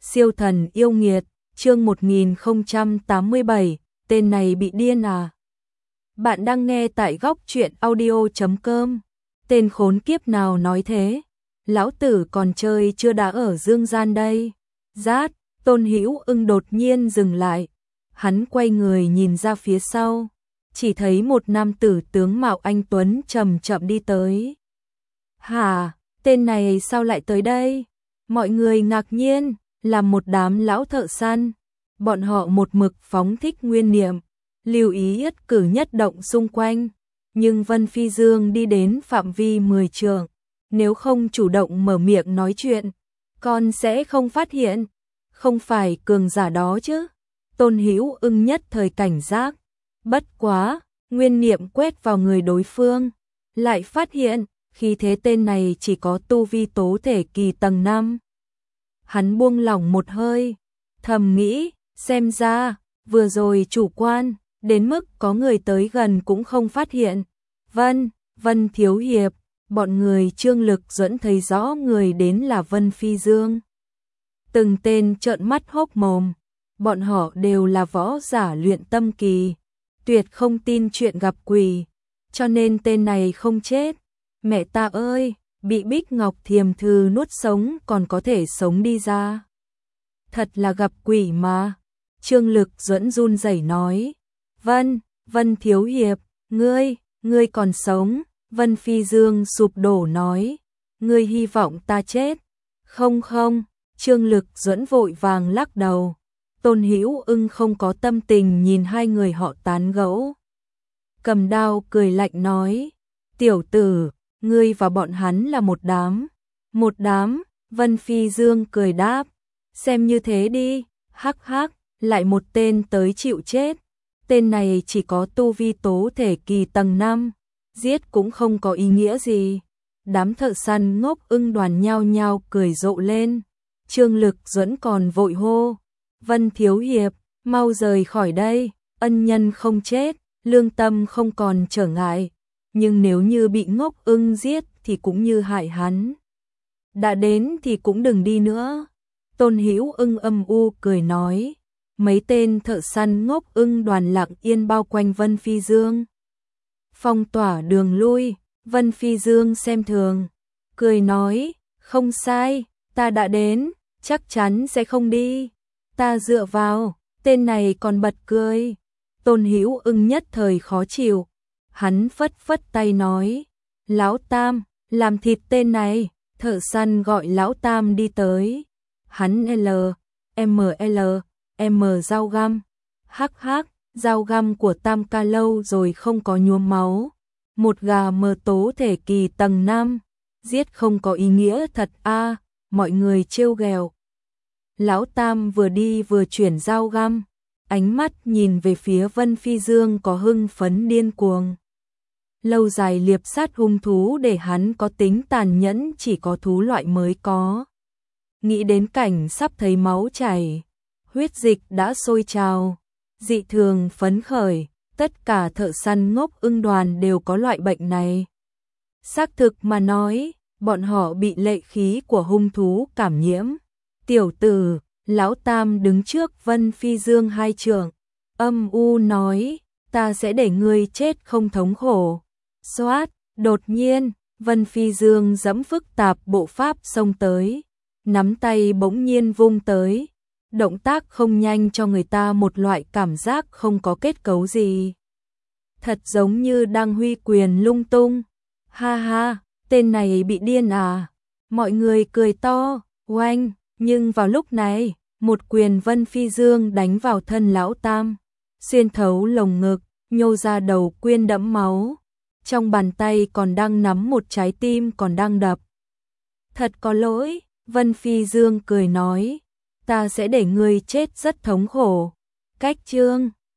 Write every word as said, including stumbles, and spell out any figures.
Siêu thần yêu nghiệt, chương một nghìn không trăm tám mươi bảy, tên này bị điên à? Bạn đang nghe tại góc truyện audio chấm com. Tên khốn kiếp nào nói thế? Lão tử còn chơi chưa đã ở dương gian đây. Rát, Tôn Hữu Ưng đột nhiên dừng lại. Hắn quay người nhìn ra phía sau, chỉ thấy một nam tử tướng mạo anh tuấn chậm chậm đi tới. Hả, tên này sao lại tới đây? Mọi người ngạc nhiên, là một đám lão thợ săn. Bọn họ một mực phóng thích nguyên niệm, lưu ý nhất cử nhất động xung quanh. Nhưng Vân Phi Dương đi đến phạm vi mười trượng, nếu không chủ động mở miệng nói chuyện, con sẽ không phát hiện. Không phải cường giả đó chứ? Tôn Hữu Ưng nhất thời cảnh giác. Bất quá, nguyên niệm quét vào người đối phương, lại phát hiện, khi thế tên này chỉ có tu vi tố thể kỳ tầng năm. Hắn buông lỏng một hơi, thầm nghĩ, xem ra, vừa rồi chủ quan, đến mức có người tới gần cũng không phát hiện. Vân, Vân Thiếu Hiệp, bọn người Trương Lực Duẫn thấy rõ người đến là Vân Phi Dương. Từng tên trợn mắt hốc mồm, bọn họ đều là võ giả luyện tâm kỳ, tuyệt không tin chuyện gặp quỷ, cho nên tên này không chết. Mẹ ta ơi, bị Bích Ngọc Thiềm Thư nuốt sống còn có thể sống đi ra. Thật là gặp quỷ mà. Trương Lực Duẫn run rẩy nói. Vân, Vân Thiếu Hiệp, ngươi, ngươi còn sống. Vân Phi Dương sụp đổ nói. Ngươi hy vọng ta chết. Không không, Trương Lực Duẫn vội vàng lắc đầu. Tôn Hữu Ưng không có tâm tình nhìn hai người họ tán gẫu. Cầm đao cười lạnh nói. Tiểu tử, ngươi và bọn hắn là một đám. Một đám, Vân Phi Dương cười đáp. Xem như thế đi, hắc hắc, lại một tên tới chịu chết. Tên này chỉ có tu vi tố thể kỳ tầng năm, giết cũng không có ý nghĩa gì. Đám thợ săn ngốc ưng đoàn nhao nhao cười rộ lên. Trương Lực Duẫn còn vội hô. Vân Thiếu Hiệp, mau rời khỏi đây, ân nhân không chết, lương tâm không còn trở ngại. Nhưng nếu như bị ngốc ưng giết thì cũng như hại hắn. Đã đến thì cũng đừng đi nữa. Tôn Hữu Ưng âm u cười nói. Mấy tên thợ săn ngốc ưng đoàn lặng yên bao quanh Vân Phi Dương, phong tỏa đường lui. Vân Phi Dương xem thường, cười nói, không sai, ta đã đến, chắc chắn sẽ không đi. Ta dựa vào, tên này còn bật cười. Tôn Hữu Ưng nhất thời khó chịu, hắn phất phất tay nói, Lão Tam, làm thịt tên này. Thợ săn gọi Lão Tam đi tới. Hắn L, M L, M dao găm. Hắc hắc, dao găm của Tam ca lâu rồi không có nhuốm máu. Một gà mờ tố thể kỳ tầng năm, giết không có ý nghĩa thật a. Mọi người trêu ghẹo. Lão Tam vừa đi vừa chuyển dao găm, ánh mắt nhìn về phía Vân Phi Dương có hưng phấn điên cuồng. Lâu dài liệp sát hung thú để hắn có tính tàn nhẫn chỉ có thú loại mới có. Nghĩ đến cảnh sắp thấy máu chảy, huyết dịch đã sôi trào, dị thường phấn khởi, tất cả thợ săn ngốc ưng đoàn đều có loại bệnh này. Xác thực mà nói, bọn họ bị lệ khí của hung thú cảm nhiễm. Tiểu tử, Lão Tam đứng trước Vân Phi Dương hai trượng, âm u nói, ta sẽ để ngươi chết không thống khổ. Xoát, đột nhiên, Vân Phi Dương dẫm phức tạp bộ pháp xông tới, nắm tay bỗng nhiên vung tới. Động tác không nhanh cho người ta một loại cảm giác không có kết cấu gì. Thật giống như đang huy quyền lung tung. Ha ha, tên này bị điên à? Mọi người cười to, oanh, nhưng vào lúc này, một quyền Vân Phi Dương đánh vào thân Lão Tam, xuyên thấu lồng ngực, nhô ra đầu quyên đẫm máu. Trong bàn tay còn đang nắm một trái tim còn đang đập. Thật có lỗi, Vân Phi Dương cười nói, ta sẽ để ngươi chết rất thống khổ. Cách chương